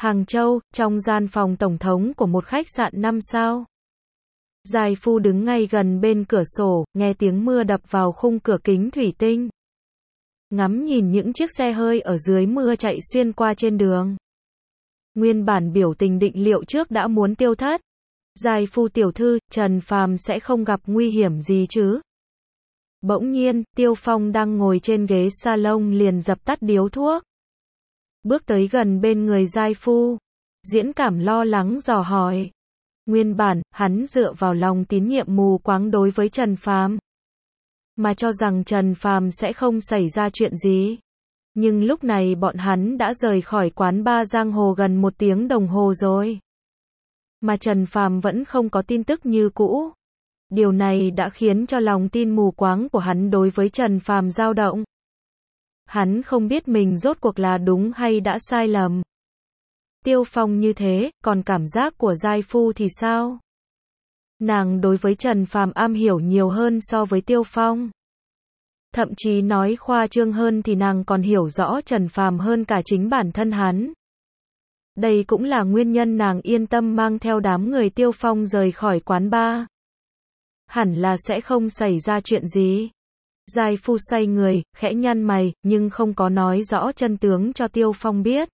Hàng Châu, trong gian phòng tổng thống của một khách sạn 5 sao. Giai Phu đứng ngay gần bên cửa sổ, nghe tiếng mưa đập vào khung cửa kính thủy tinh. Ngắm nhìn những chiếc xe hơi ở dưới mưa chạy xuyên qua trên đường. Nguyên bản biểu tình định liệu trước đã muốn tiêu thất. Giai Phu tiểu thư, Trần Phàm sẽ không gặp nguy hiểm gì chứ? Bỗng nhiên, Tiêu Phong đang ngồi trên ghế salon liền dập tắt điếu thuốc. Bước tới gần bên người Giai Phu. Diễn Cảm lo lắng dò hỏi. Nguyên bản, hắn dựa vào lòng tín nhiệm mù quáng đối với Trần Phàm, mà cho rằng Trần Phàm sẽ không xảy ra chuyện gì. Nhưng lúc này bọn hắn đã rời khỏi quán bar giang hồ gần 1 tiếng đồng hồ rồi. Mà Trần Phàm vẫn không có tin tức như cũ. Điều này đã khiến cho lòng tin mù quáng của hắn đối với Trần Phàm dao động. Hắn không biết mình rốt cuộc là đúng hay đã sai lầm. Tiêu Phong như thế, còn cảm giác của Giai Phu thì sao? Nàng đối với Trần Phàm am hiểu nhiều hơn so với Tiêu Phong. Thậm chí nói khoa trương hơn thì nàng còn hiểu rõ Trần Phàm hơn cả chính bản thân hắn. Đây cũng là nguyên nhân nàng yên tâm mang theo đám người Tiêu Phong rời khỏi quán bar. Hẳn là sẽ không xảy ra chuyện gì. Giai Phu xoay người, khẽ nhăn mày, nhưng không có nói rõ chân tướng cho Tiêu Phong biết.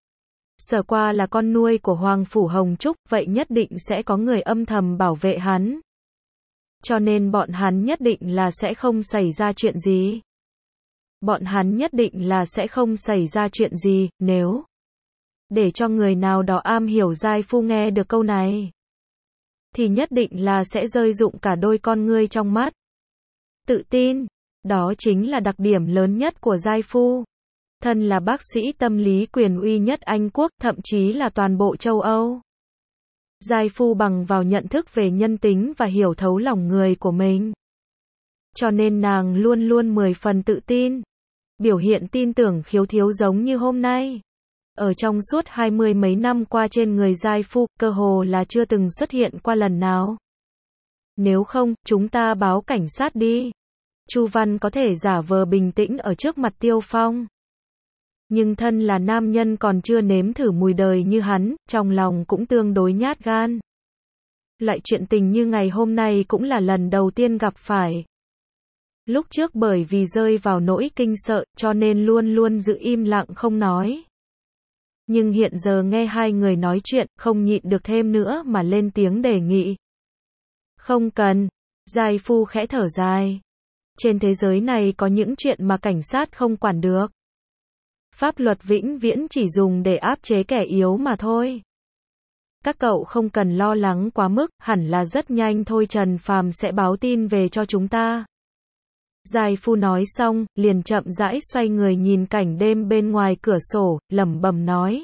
Sở Qua là con nuôi của Hoàng Phủ Hồng Trúc, vậy nhất định sẽ có người âm thầm bảo vệ hắn. Cho nên bọn hắn nhất định là sẽ không xảy ra chuyện gì. Bọn hắn nhất định là sẽ không xảy ra chuyện gì, nếu để cho người nào đó am hiểu Giai Phu nghe được câu này, thì nhất định là sẽ rơi rụng cả đôi con ngươi trong mắt. Tự tin, đó chính là đặc điểm lớn nhất của Giai Phu. Thân là bác sĩ tâm lý quyền uy nhất Anh Quốc, thậm chí là toàn bộ châu Âu. Giai Phu bằng vào nhận thức về nhân tính và hiểu thấu lòng người của mình. Cho nên nàng luôn luôn 10 phần tự tin. Biểu hiện tin tưởng khiếu thiếu giống như hôm nay. Ở trong suốt 20 mấy năm qua trên người Giai Phu, cơ hồ là chưa từng xuất hiện qua lần nào. Nếu không, chúng ta báo cảnh sát đi. Chu Văn có thể giả vờ bình tĩnh ở trước mặt Tiêu Phong. Nhưng thân là nam nhân còn chưa nếm thử mùi đời như hắn, trong lòng cũng tương đối nhát gan. Loại chuyện tình như ngày hôm nay cũng là lần đầu tiên gặp phải. Lúc trước bởi vì rơi vào nỗi kinh sợ, cho nên luôn luôn giữ im lặng không nói. Nhưng hiện giờ nghe hai người nói chuyện, không nhịn được thêm nữa mà lên tiếng đề nghị. Không cần. Giai Phu khẽ thở dài. Trên thế giới này có những chuyện mà cảnh sát không quản được. Pháp luật vĩnh viễn chỉ dùng để áp chế kẻ yếu mà thôi. Các cậu không cần lo lắng quá mức, hẳn là rất nhanh thôi Trần Phàm sẽ báo tin về cho chúng ta. Giai Phu nói xong, liền chậm rãi xoay người nhìn cảnh đêm bên ngoài cửa sổ, lẩm bẩm nói.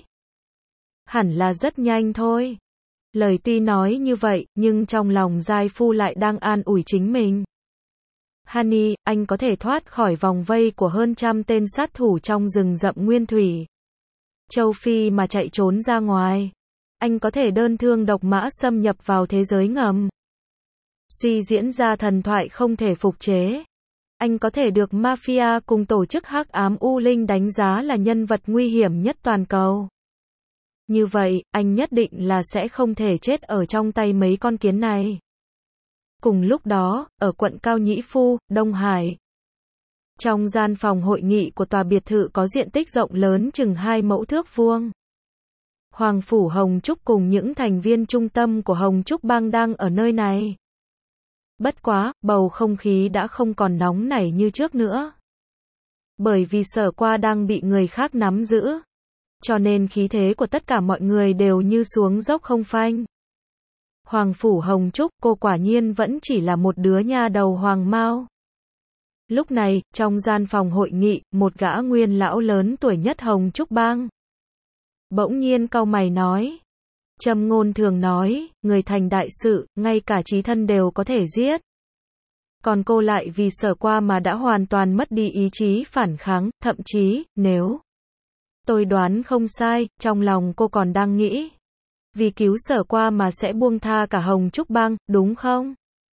Hẳn là rất nhanh thôi. Lời tuy nói như vậy, nhưng trong lòng Giai Phu lại đang an ủi chính mình. Honey, anh có thể thoát khỏi vòng vây của hơn 100 tên sát thủ trong rừng rậm nguyên thủy châu Phi mà chạy trốn ra ngoài. Anh có thể đơn thương độc mã xâm nhập vào thế giới ngầm. Suy diễn ra thần thoại không thể phục chế. Anh có thể được mafia cùng tổ chức hắc ám U Linh đánh giá là nhân vật nguy hiểm nhất toàn cầu. Như vậy, anh nhất định là sẽ không thể chết ở trong tay mấy con kiến này. Cùng lúc đó, ở quận Cao Nhĩ Phu, Đông Hải. Trong gian phòng hội nghị của tòa biệt thự có diện tích rộng lớn chừng 2 mẫu thước vuông. Hoàng Phủ Hồng Trúc cùng những thành viên trung tâm của Hồng Trúc Bang đang ở nơi này. Bất quá, bầu không khí đã không còn nóng nảy như trước nữa. Bởi vì Sở Qua đang bị người khác nắm giữ. Cho nên khí thế của tất cả mọi người đều như xuống dốc không phanh. Hoàng Phủ Hồng Trúc, cô quả nhiên vẫn chỉ là một đứa nha đầu hoàng mao. Lúc này, trong gian phòng hội nghị, một gã nguyên lão lớn tuổi nhất Hồng Trúc Bang bỗng nhiên cau mày nói. Châm ngôn thường nói, người thành đại sự, ngay cả chí thân đều có thể giết. Còn cô lại vì Sở Qua mà đã hoàn toàn mất đi ý chí phản kháng, thậm chí, nếu tôi đoán không sai, trong lòng cô còn đang nghĩ. Vì cứu Sở Qua mà sẽ buông tha cả Hồng Trúc Bang, đúng không?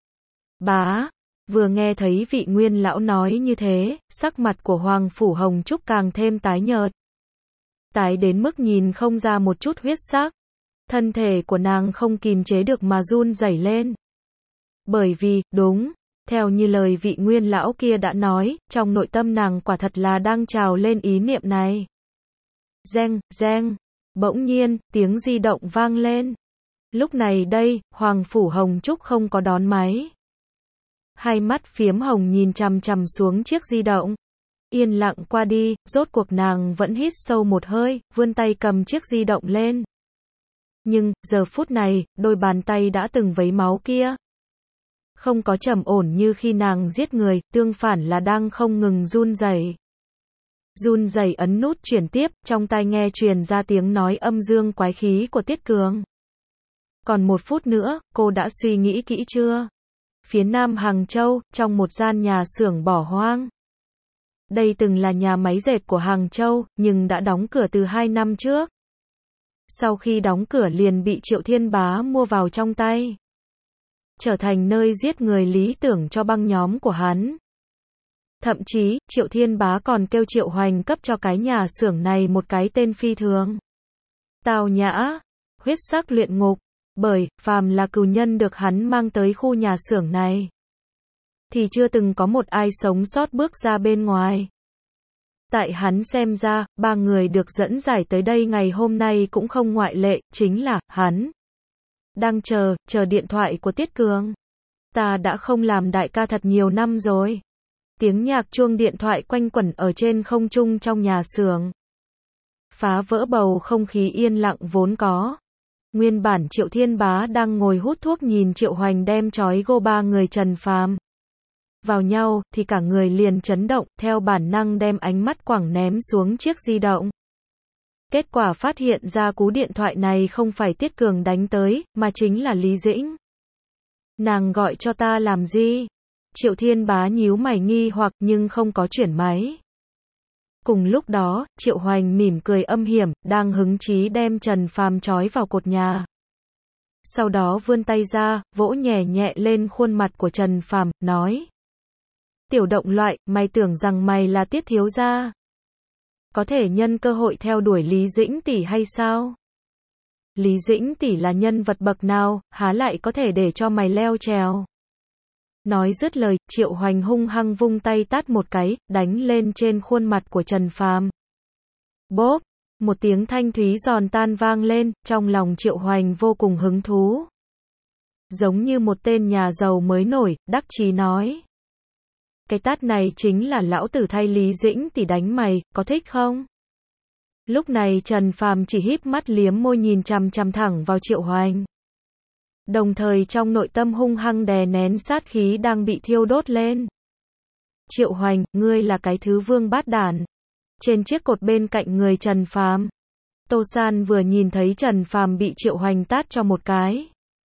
Bá, vừa nghe thấy vị nguyên lão nói như thế, sắc mặt của Hoàng Phủ Hồng Trúc càng thêm tái nhợt. tái đến mức nhìn không ra một chút huyết sắc. Thân thể của nàng không kìm chế được mà run rẩy lên. Bởi vì, đúng, theo như lời vị Nguyên lão kia đã nói, trong nội tâm nàng quả thật là đang trào lên ý niệm này. Reng, reng, bỗng nhiên, tiếng di động vang lên. Lúc này đây, Hoàng Phủ Hồng Trúc không có đón máy. Hai mắt phiếm hồng nhìn chằm chằm xuống chiếc di động. Yên lặng qua đi, rốt cuộc nàng vẫn hít sâu một hơi, vươn tay cầm chiếc di động lên. Nhưng, giờ phút này, đôi bàn tay đã từng vấy máu kia không có trầm ổn như khi nàng giết người, tương phản là đang không ngừng run rẩy. Run rẩy ấn nút chuyển tiếp, trong tai nghe truyền ra tiếng nói âm dương quái khí của Tiết Cường. Còn 1 phút nữa, cô đã suy nghĩ kỹ chưa? Phía nam Hàng Châu, trong một gian nhà xưởng bỏ hoang. Đây từng là nhà máy dệt của Hàng Châu, nhưng đã đóng cửa từ 2 năm trước. Sau khi đóng cửa liền bị Triệu Thiên Bá mua vào trong tay, trở thành nơi giết người lý tưởng cho băng nhóm của hắn. Thậm chí, Triệu Thiên Bá còn kêu Triệu Hoành cấp cho cái nhà xưởng này một cái tên phi thường. Tào nhã, huyết sắc luyện ngục, bởi, phàm là cừu nhân được hắn mang tới khu nhà xưởng này, thì chưa từng có một ai sống sót bước ra bên ngoài. Tại hắn xem ra, 3 người được dẫn giải tới đây ngày hôm nay cũng không ngoại lệ, chính là, hắn đang chờ điện thoại của Tiết Cường. Ta đã không làm đại ca thật nhiều năm rồi. Tiếng nhạc chuông điện thoại quanh quẩn ở trên không trung trong nhà xưởng, phá vỡ bầu không khí yên lặng vốn có. Nguyên bản Triệu Thiên Bá đang ngồi hút thuốc nhìn Triệu Hoành đem trói gô 3 người Trần Phàm vào nhau, thì cả người liền chấn động, theo bản năng đem ánh mắt quẳng ném xuống chiếc di động. Kết quả phát hiện ra cú điện thoại này không phải Tiết Cường đánh tới, mà chính là Lý Dĩnh. Nàng gọi cho ta làm gì? Triệu Thiên Bá nhíu mày nghi hoặc nhưng không có chuyển máy. Cùng lúc đó, Triệu Hoành mỉm cười âm hiểm, đang hứng chí đem Trần Phàm trói vào cột nhà. Sau đó vươn tay ra, vỗ nhẹ nhẹ lên khuôn mặt của Trần Phàm, nói: Tiểu động loại, mày tưởng rằng mày là Tiết thiếu gia, có thể nhân cơ hội theo đuổi Lý Dĩnh tỷ hay sao? Lý Dĩnh tỷ là nhân vật bậc nào, há lại có thể để cho mày leo trèo. Nói dứt lời, Triệu Hoành hung hăng vung tay tát một cái, đánh lên trên khuôn mặt của Trần Phàm. Bốp, một tiếng thanh thúy giòn tan vang lên, trong lòng Triệu Hoành vô cùng hứng thú. Giống như một tên nhà giàu mới nổi, đắc chí nói: Cái tát này chính là lão tử thay Lý Dĩnh tỷ đánh mày, có thích không? Lúc này Trần Phàm chỉ híp mắt liếm môi nhìn chằm chằm thẳng vào Triệu Hoành. Đồng thời trong nội tâm hung hăng đè nén sát khí đang bị thiêu đốt lên. Triệu Hoành, ngươi là cái thứ vương bát đản. Trên chiếc cột bên cạnh người Trần Phàm, Tô San vừa nhìn thấy Trần Phàm bị Triệu Hoành tát cho một cái,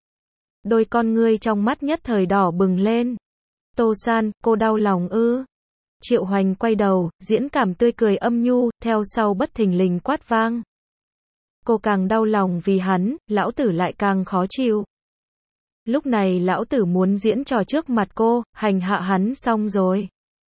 đôi con ngươi trong mắt nhất thời đỏ bừng lên. Tô San, cô đau lòng ư? Triệu Hoành quay đầu, diễn cảm tươi cười âm nhu, theo sau bất thình lình quát vang. Cô càng đau lòng vì hắn, lão tử lại càng khó chịu. Lúc này lão tử muốn diễn trò trước mặt cô, hành hạ hắn xong rồi.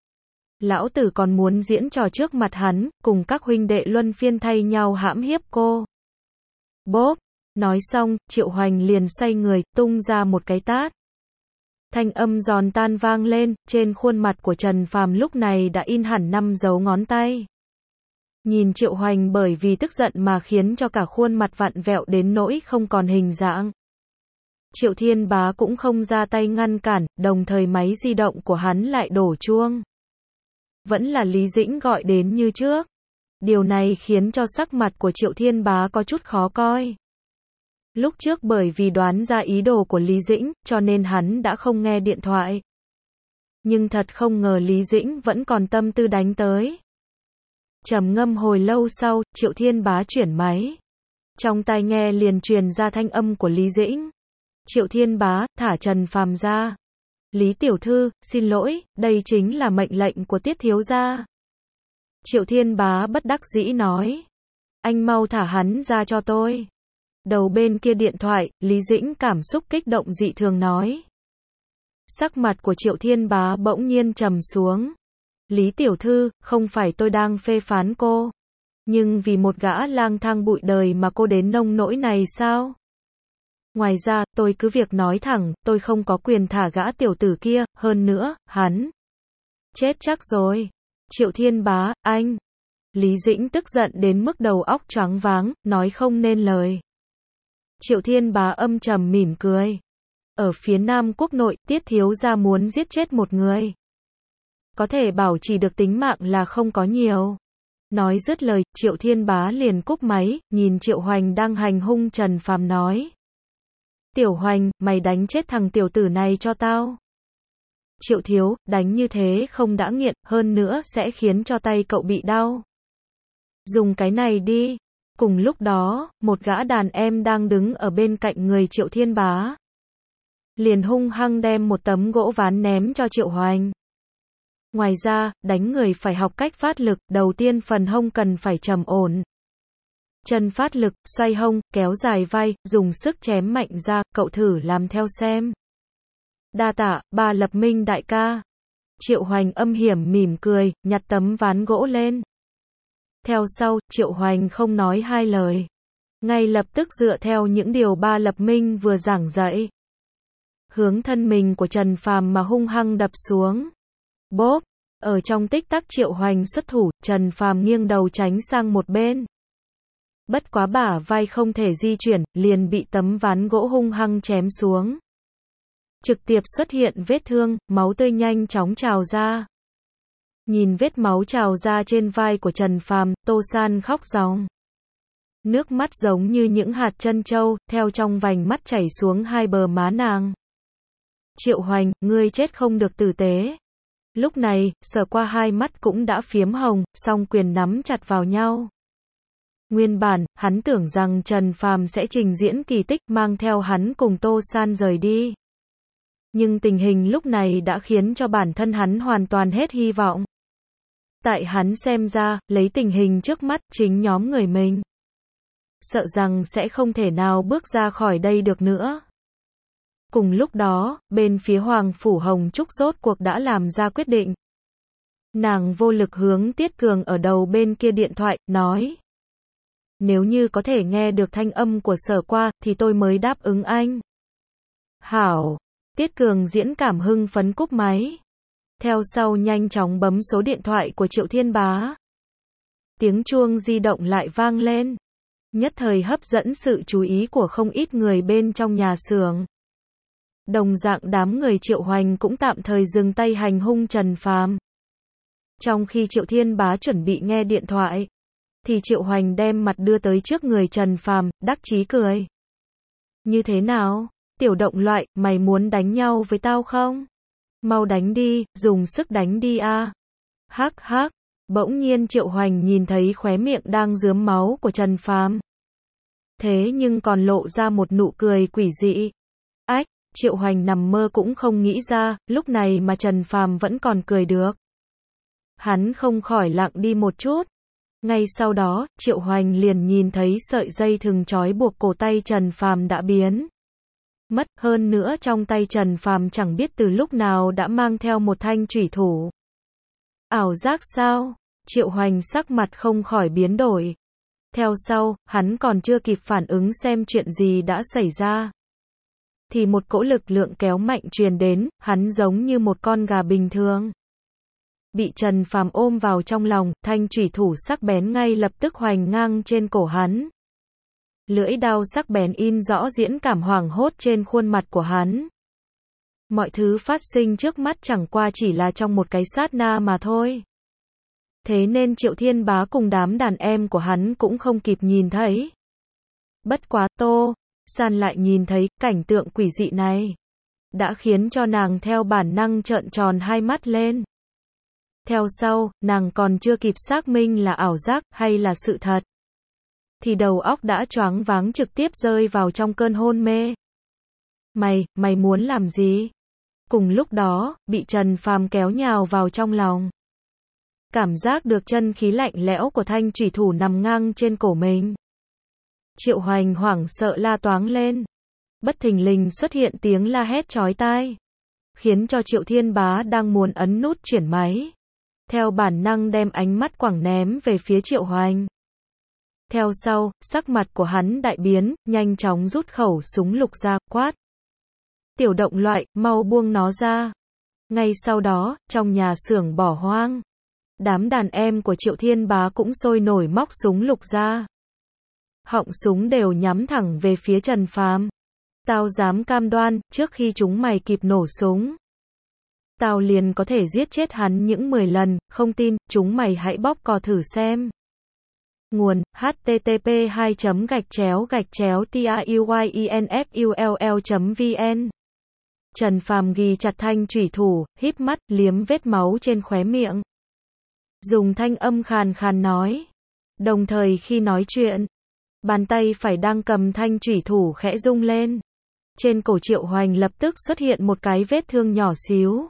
Lão tử còn muốn diễn trò trước mặt hắn, cùng các huynh đệ luân phiên thay nhau hãm hiếp cô. Bốp, nói xong, Triệu Hoành liền xoay người, tung ra một cái tát. Thanh âm giòn tan vang lên, trên khuôn mặt của Trần Phàm lúc này đã in hẳn 5 dấu ngón tay. Nhìn Triệu Hoành bởi vì tức giận mà khiến cho cả khuôn mặt vặn vẹo đến nỗi không còn hình dạng. Triệu Thiên Bá cũng không ra tay ngăn cản, đồng thời máy di động của hắn lại đổ chuông. Vẫn là Lý Dĩnh gọi đến như trước. Điều này khiến cho sắc mặt của Triệu Thiên Bá có chút khó coi. Lúc trước bởi vì đoán ra ý đồ của Lý Dĩnh, cho nên hắn đã không nghe điện thoại. Nhưng thật không ngờ Lý Dĩnh vẫn còn tâm tư đánh tới. Trầm ngâm hồi lâu sau, Triệu Thiên Bá chuyển máy. Trong tai nghe liền truyền ra thanh âm của Lý Dĩnh. Triệu Thiên Bá, thả Trần Phàm ra. Lý tiểu thư, xin lỗi, đây chính là mệnh lệnh của Tiết thiếu gia. Triệu Thiên Bá bất đắc dĩ nói. Anh mau thả hắn ra cho tôi. Đầu bên kia điện thoại, Lý Dĩnh cảm xúc kích động dị thường nói. Sắc mặt của Triệu Thiên Bá bỗng nhiên trầm xuống. Lý tiểu thư, không phải tôi đang phê phán cô. Nhưng vì một gã lang thang bụi đời mà cô đến nông nỗi này sao? Ngoài ra, tôi cứ việc nói thẳng, tôi không có quyền thả gã tiểu tử kia, hơn nữa, hắn chết chắc rồi. Triệu Thiên Bá, anh. Lý Dĩnh tức giận đến mức đầu óc choáng váng, nói không nên lời. Triệu Thiên Bá âm trầm mỉm cười. Ở phía Nam quốc nội, Tiết thiếu gia muốn giết chết một người. Có thể bảo trì được tính mạng là không có nhiều. Nói dứt lời, Triệu Thiên Bá liền cúp máy, nhìn Triệu Hoành đang hành hung Trần Phàm nói. Tiểu Hoành, mày đánh chết thằng tiểu tử này cho tao. Triệu thiếu, đánh như thế không đã nghiện, hơn nữa sẽ khiến cho tay cậu bị đau. Dùng cái này đi. Cùng lúc đó, một gã đàn em đang đứng ở bên cạnh người Triệu Thiên Bá. Liền hung hăng đem một tấm gỗ ván ném cho Triệu Hoành. Ngoài ra, đánh người phải học cách phát lực, đầu tiên phần hông cần phải trầm ổn. Chân phát lực, xoay hông, kéo dài vai, dùng sức chém mạnh ra, cậu thử làm theo xem. Đa tạ, Ba Lập Minh đại ca. Triệu Hoành âm hiểm mỉm cười, nhặt tấm ván gỗ lên. Theo sau, Triệu Hoành không nói hai lời. Ngay lập tức dựa theo những điều Ba Lập Minh vừa giảng dạy. Hướng thân mình của Trần Phàm mà hung hăng đập xuống. Bốp! Ở trong tích tắc Triệu Hoành xuất thủ, Trần Phàm nghiêng đầu tránh sang một bên. Bất quá bả vai không thể di chuyển, liền bị tấm ván gỗ hung hăng chém xuống. Trực tiếp xuất hiện vết thương, máu tươi nhanh chóng trào ra. Nhìn vết máu trào ra trên vai của Trần Phàm, Tô San khóc ròng. Nước mắt giống như những hạt trân châu, theo trong vành mắt chảy xuống hai bờ má nàng. Triệu Hoành, ngươi chết không được tử tế. Lúc này, Sở Qua hai mắt cũng đã phiếm hồng, song quyền nắm chặt vào nhau. Nguyên bản, hắn tưởng rằng Trần Phàm sẽ trình diễn kỳ tích mang theo hắn cùng Tô San rời đi. Nhưng tình hình lúc này đã khiến cho bản thân hắn hoàn toàn hết hy vọng. Tại hắn xem ra, lấy tình hình trước mắt, chính nhóm người mình sợ rằng sẽ không thể nào bước ra khỏi đây được nữa. Cùng lúc đó, bên phía Hoàng Phủ Hồng Trúc rốt cuộc đã làm ra quyết định. Nàng vô lực hướng Tiết Cường ở đầu bên kia điện thoại, nói. Nếu như có thể nghe được thanh âm của Sở Qua, thì tôi mới đáp ứng anh. Hảo! Tiết Cường diễn cảm hưng phấn cúp máy. Theo sau nhanh chóng bấm số điện thoại của Triệu Thiên Bá. Tiếng chuông di động lại vang lên. Nhất thời hấp dẫn sự chú ý của không ít người bên trong nhà xưởng. Đồng dạng đám người Triệu Hoành cũng tạm thời dừng tay hành hung Trần Phàm. Trong khi Triệu Thiên Bá chuẩn bị nghe điện thoại, thì Triệu Hoành đem mặt đưa tới trước người Trần Phàm, đắc chí cười. Như thế nào? Tiểu động loại, mày muốn đánh nhau với tao không? Mau đánh đi, dùng sức đánh đi a. Hắc hắc. Bỗng nhiên Triệu Hoành nhìn thấy khóe miệng đang rướm máu của Trần Phàm. Thế nhưng còn lộ ra một nụ cười quỷ dị. Ách, Triệu Hoành nằm mơ cũng không nghĩ ra, lúc này mà Trần Phàm vẫn còn cười được. Hắn không khỏi lặng đi một chút. Ngay sau đó, Triệu Hoành liền nhìn thấy sợi dây thừng trói buộc cổ tay Trần Phàm đã biến mất, hơn nữa trong tay Trần Phàm chẳng biết từ lúc nào đã mang theo một thanh chủy thủ. Ảo giác sao? Triệu Hoành sắc mặt không khỏi biến đổi. Theo sau, hắn còn chưa kịp phản ứng xem chuyện gì đã xảy ra, thì một cỗ lực lượng kéo mạnh truyền đến, hắn giống như một con gà bình thường. Bị Trần Phàm ôm vào trong lòng, thanh chủy thủ sắc bén ngay lập tức hoành ngang trên cổ hắn. Lưỡi đao sắc bén in rõ diễn cảm hoảng hốt trên khuôn mặt của hắn. Mọi thứ phát sinh trước mắt chẳng qua chỉ là trong một cái sát na mà thôi. Thế nên Triệu Thiên Bá cùng đám đàn em của hắn cũng không kịp nhìn thấy. Bất quá Tô San lại nhìn thấy cảnh tượng quỷ dị này, đã khiến cho nàng theo bản năng trợn tròn hai mắt lên. Theo sau, nàng còn chưa kịp xác minh là ảo giác hay là sự thật, thì đầu óc đã choáng váng trực tiếp rơi vào trong cơn hôn mê. Mày muốn làm gì? Cùng lúc đó, bị Trần Phàm kéo nhào vào trong lòng. Cảm giác được chân khí lạnh lẽo của thanh chủy thủ nằm ngang trên cổ mình. Triệu Hoành hoảng sợ la toáng lên. Bất thình lình xuất hiện tiếng la hét chói tai, khiến cho Triệu Thiên Bá đang muốn ấn nút chuyển máy, theo bản năng đem ánh mắt quẳng ném về phía Triệu Hoành. Theo sau, sắc mặt của hắn đại biến, nhanh chóng rút khẩu súng lục ra, quát. Tiểu động loại, mau buông nó ra. Ngay sau đó, trong nhà xưởng bỏ hoang, đám đàn em của Triệu Thiên Bá cũng sôi nổi móc súng lục ra. Họng súng đều nhắm thẳng về phía Trần Phàm. Tao dám cam đoan, trước khi chúng mày kịp nổ súng, tao liền có thể giết chết hắn những 10 lần, không tin, chúng mày hãy bóp cò thử xem. Nguồn: http://trauyenfull.vn. Trần Phàm ghi chặt thanh chủy thủ, híp mắt, liếm vết máu trên khóe miệng. Dùng thanh âm khàn khàn nói. Đồng thời khi nói chuyện, bàn tay phải đang cầm thanh chủy thủ khẽ rung lên. Trên cổ Triệu Hoành lập tức xuất hiện một cái vết thương nhỏ xíu.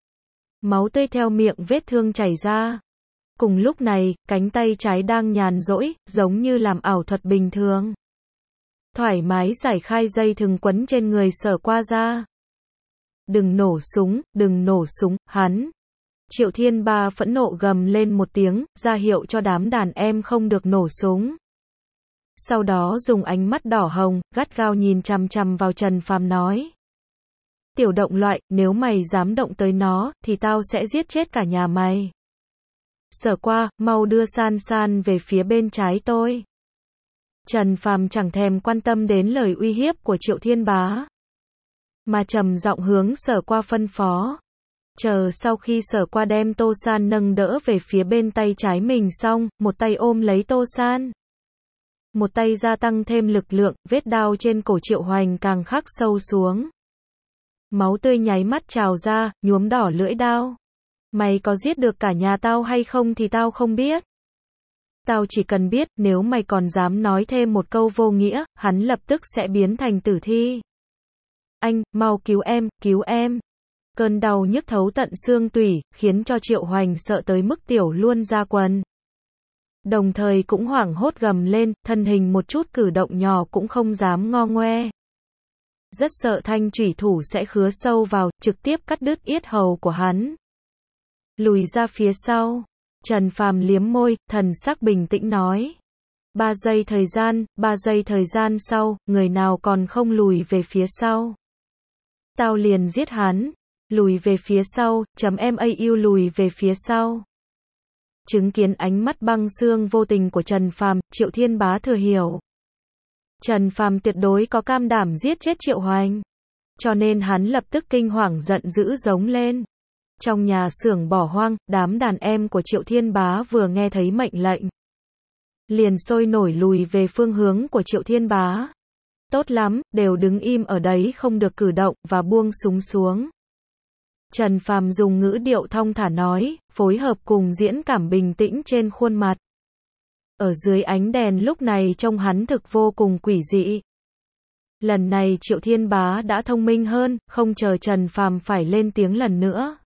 Máu tươi theo miệng vết thương chảy ra. Cùng lúc này, cánh tay trái đang nhàn rỗi, giống như làm ảo thuật bình thường. Thoải mái giải khai dây thừng quấn trên người Sở Qua ra. Đừng nổ súng, hắn. Triệu Thiên Ba phẫn nộ gầm lên một tiếng, ra hiệu cho đám đàn em không được nổ súng. Sau đó dùng ánh mắt đỏ hồng, gắt gao nhìn chằm chằm vào Trần Phàm nói. Tiểu động loại, nếu mày dám động tới nó, thì tao sẽ giết chết cả nhà mày. Sở Qua, mau đưa San San về phía bên trái tôi. Trần Phàm chẳng thèm quan tâm đến lời uy hiếp của Triệu Thiên Bá, mà trầm giọng hướng Sở Qua phân phó. Chờ sau khi Sở Qua đem Tô San nâng đỡ về phía bên tay trái mình xong, một tay ôm lấy Tô San, một tay gia tăng thêm lực lượng, vết đao trên cổ Triệu Hoành càng khắc sâu xuống. Máu tươi nháy mắt trào ra, nhuốm đỏ lưỡi đao. Mày có giết được cả nhà tao hay không thì tao không biết. Tao chỉ cần biết, nếu mày còn dám nói thêm một câu vô nghĩa, hắn lập tức sẽ biến thành tử thi. Anh, mau cứu em, cứu em. Cơn đau nhức thấu tận xương tủy, khiến cho Triệu Hoành sợ tới mức tiểu luôn ra quần. Đồng thời cũng hoảng hốt gầm lên, thân hình một chút cử động nhỏ cũng không dám ngo ngoe. Rất sợ thanh chủy thủ sẽ khứa sâu vào, trực tiếp cắt đứt yết hầu của hắn. Lùi ra phía sau. Trần Phàm liếm môi, thần sắc bình tĩnh nói. 3 giây thời gian sau, người nào còn không lùi về phía sau. Tao liền giết hắn. Lùi về phía sau, MAU lùi về phía sau. Chứng kiến ánh mắt băng xương vô tình của Trần Phàm, Triệu Thiên Bá thừa hiểu. Trần Phàm tuyệt đối có cam đảm giết chết Triệu Hoành. Cho nên hắn lập tức kinh hoàng giận dữ giống lên. Trong nhà xưởng bỏ hoang, đám đàn em của Triệu Thiên Bá vừa nghe thấy mệnh lệnh, liền sôi nổi lùi về phương hướng của Triệu Thiên Bá. Tốt lắm, đều đứng im ở đấy không được cử động, và buông súng xuống. Trần Phàm dùng ngữ điệu thong thả nói, phối hợp cùng diễn cảm bình tĩnh trên khuôn mặt. Ở dưới ánh đèn lúc này trông hắn thực vô cùng quỷ dị. Lần này Triệu Thiên Bá đã thông minh hơn, không chờ Trần Phàm phải lên tiếng lần nữa,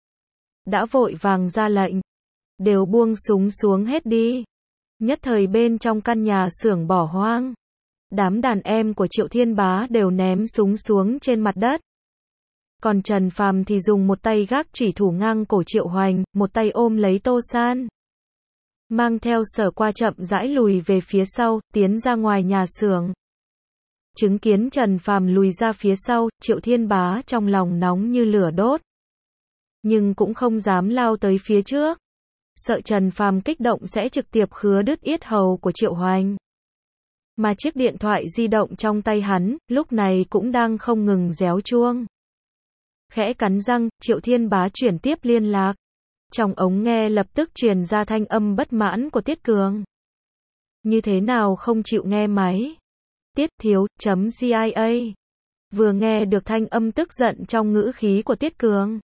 đã vội vàng ra lệnh. Đều buông súng xuống hết đi. Nhất thời bên trong căn nhà xưởng bỏ hoang, đám đàn em của Triệu Thiên Bá đều ném súng xuống trên mặt đất. Còn Trần Phàm thì dùng một tay gác chủy thủ ngang cổ Triệu Hoành, một tay ôm lấy Tô San, mang theo Sở Qua chậm rãi lùi về phía sau, tiến ra ngoài nhà xưởng. Chứng kiến Trần Phàm lùi ra phía sau, Triệu Thiên Bá trong lòng nóng như lửa đốt, nhưng cũng không dám lao tới phía trước, sợ Trần Phàm kích động sẽ trực tiếp khứa đứt yết hầu của Triệu Hoành. Mà chiếc điện thoại di động trong tay hắn, lúc này cũng đang không ngừng réo chuông. Khẽ cắn răng, Triệu Thiên Bá chuyển tiếp liên lạc. Trong ống nghe lập tức truyền ra thanh âm bất mãn của Tiết Cường. Như thế nào không chịu nghe máy? Tiết thiếu.cia. Vừa nghe được thanh âm tức giận trong ngữ khí của Tiết Cường,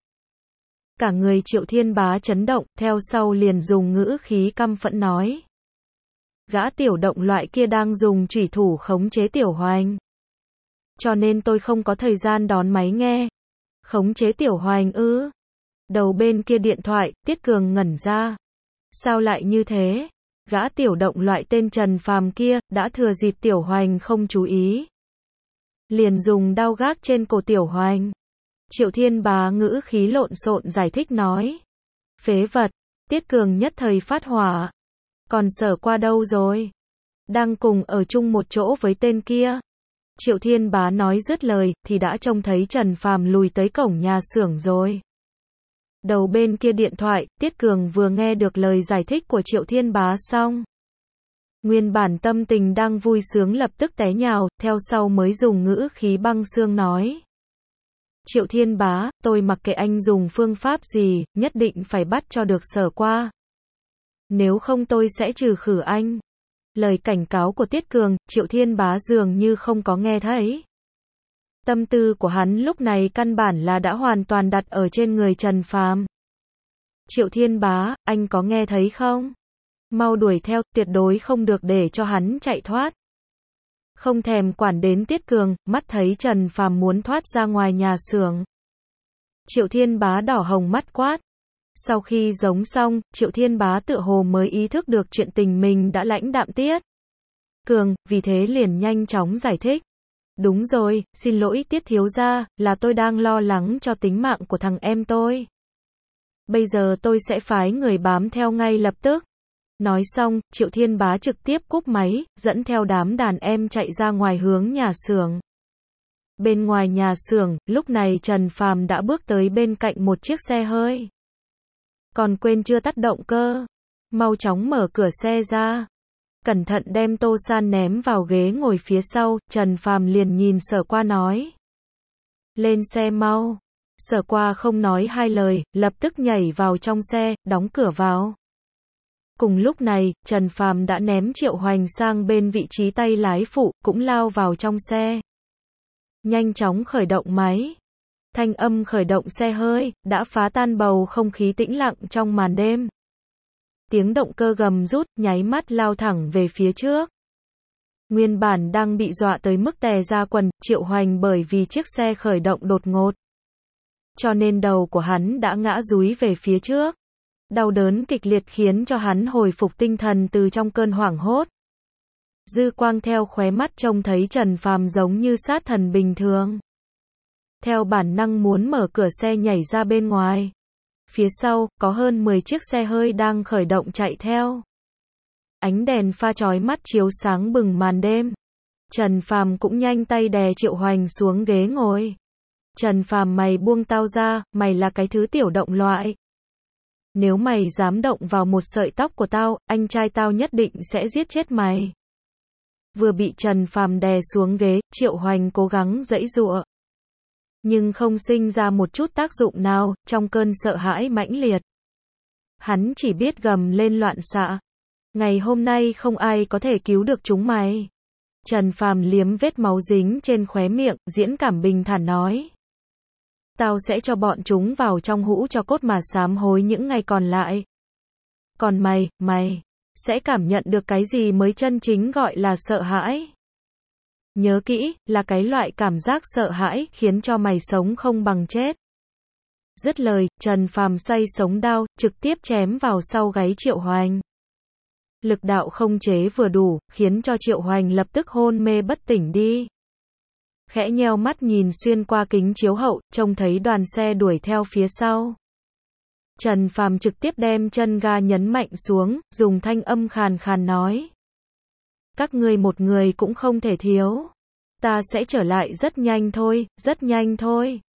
cả người Triệu Thiên Bá chấn động, theo sau liền dùng ngữ khí căm phẫn nói. Gã tiểu động loại kia đang dùng chủy thủ khống chế Tiểu Hoành, cho nên tôi không có thời gian đón máy nghe. Khống chế Tiểu Hoành ư? Đầu bên kia điện thoại, Tiết Cường ngẩn ra. Sao lại như thế? Gã tiểu động loại tên Trần Phàm kia, đã thừa dịp Tiểu Hoành không chú ý, liền dùng đao gác trên cổ Tiểu Hoành. Triệu Thiên Bá ngữ khí lộn xộn giải thích nói. Phế vật. Tiết Cường nhất thời phát hỏa. Còn Sở Qua đâu rồi? đang cùng ở chung một chỗ với tên kia. Triệu Thiên Bá nói dứt lời, thì đã trông thấy Trần Phàm lùi tới cổng nhà xưởng rồi. Đầu bên kia điện thoại, Tiết Cường vừa nghe được lời giải thích của Triệu Thiên Bá xong. Nguyên bản tâm tình đang vui sướng lập tức té nhào, theo sau mới dùng ngữ khí băng xương nói. Triệu Thiên Bá, tôi mặc kệ anh dùng phương pháp gì, nhất định phải bắt cho được Sở Qua. Nếu không tôi sẽ trừ khử anh. Lời cảnh cáo của Tiết Cường, Triệu Thiên Bá dường như không có nghe thấy. Tâm tư của hắn lúc này căn bản là đã hoàn toàn đặt ở trên người Trần Phàm. Triệu Thiên Bá, anh có nghe thấy không? Mau đuổi theo, tuyệt đối không được để cho hắn chạy thoát. Không thèm quản đến Tiết Cường, mắt thấy Trần Phàm muốn thoát ra ngoài nhà xưởng. Triệu Thiên Bá đỏ hồng mắt quát. Sau khi giống xong, Triệu Thiên Bá tựa hồ mới ý thức được chuyện tình mình đã lãnh đạm Tiết Cường, vì thế liền nhanh chóng giải thích. Đúng rồi, xin lỗi Tiết thiếu gia, là tôi đang lo lắng cho tính mạng của thằng em tôi. Bây giờ tôi sẽ phái người bám theo ngay lập tức. Nói xong, Triệu Thiên Bá trực tiếp cúp máy, dẫn theo đám đàn em chạy ra ngoài hướng nhà xưởng. Bên ngoài nhà xưởng, lúc này Trần Phàm đã bước tới bên cạnh một chiếc xe hơi. Còn quên chưa tắt động cơ. Mau chóng mở cửa xe ra. Cẩn thận đem Tô San ném vào ghế ngồi phía sau, Trần Phàm liền nhìn Sở Qua nói. Lên xe mau. Sở Qua không nói hai lời, lập tức nhảy vào trong xe, đóng cửa vào. Cùng lúc này, Trần Phàm đã ném Triệu Hoành sang bên vị trí tay lái phụ, cũng lao vào trong xe. Nhanh chóng khởi động máy. Thanh âm khởi động xe hơi, đã phá tan bầu không khí tĩnh lặng trong màn đêm. Tiếng động cơ gầm rút, nháy mắt lao thẳng về phía trước. Nguyên bản đang bị dọa tới mức tè ra quần, Triệu Hoành bởi vì chiếc xe khởi động đột ngột. Cho nên đầu của hắn đã ngã dúi về phía trước. Đau đớn kịch liệt khiến cho hắn hồi phục tinh thần từ trong cơn hoảng hốt. Dư quang theo khóe mắt trông thấy Trần Phàm giống như sát thần bình thường. Theo bản năng muốn mở cửa xe nhảy ra bên ngoài. Phía sau, có hơn 10 chiếc xe hơi đang khởi động chạy theo. Ánh đèn pha chói mắt chiếu sáng bừng màn đêm. Trần Phàm cũng nhanh tay đè Triệu Hoành xuống ghế ngồi. Trần Phàm, mày buông tao ra, mày là cái thứ tiểu động loại. Nếu mày dám động vào một sợi tóc của tao, anh trai tao nhất định sẽ giết chết mày. Vừa bị Trần Phàm đè xuống ghế, Triệu Hoành cố gắng giãy giụa. Nhưng không sinh ra một chút tác dụng nào, trong cơn sợ hãi mãnh liệt. Hắn chỉ biết gầm lên loạn xạ. Ngày hôm nay không ai có thể cứu được chúng mày. Trần Phàm liếm vết máu dính trên khóe miệng, diễn cảm bình thản nói. Tao sẽ cho bọn chúng vào trong hũ cho cốt mà sám hối những ngày còn lại. Còn mày sẽ cảm nhận được cái gì mới chân chính gọi là sợ hãi. Nhớ kỹ, là cái loại cảm giác sợ hãi khiến cho mày sống không bằng chết. Dứt lời, Trần Phàm xoay sống đao, trực tiếp chém vào sau gáy Triệu Hoành. Lực đạo không chế vừa đủ, khiến cho Triệu Hoành lập tức hôn mê bất tỉnh đi. Khẽ nheo mắt nhìn xuyên qua kính chiếu hậu, trông thấy đoàn xe đuổi theo phía sau. Trần Phàm trực tiếp đem chân ga nhấn mạnh xuống, dùng thanh âm khàn khàn nói. Các ngươi một người cũng không thể thiếu. Ta sẽ trở lại rất nhanh thôi, rất nhanh thôi.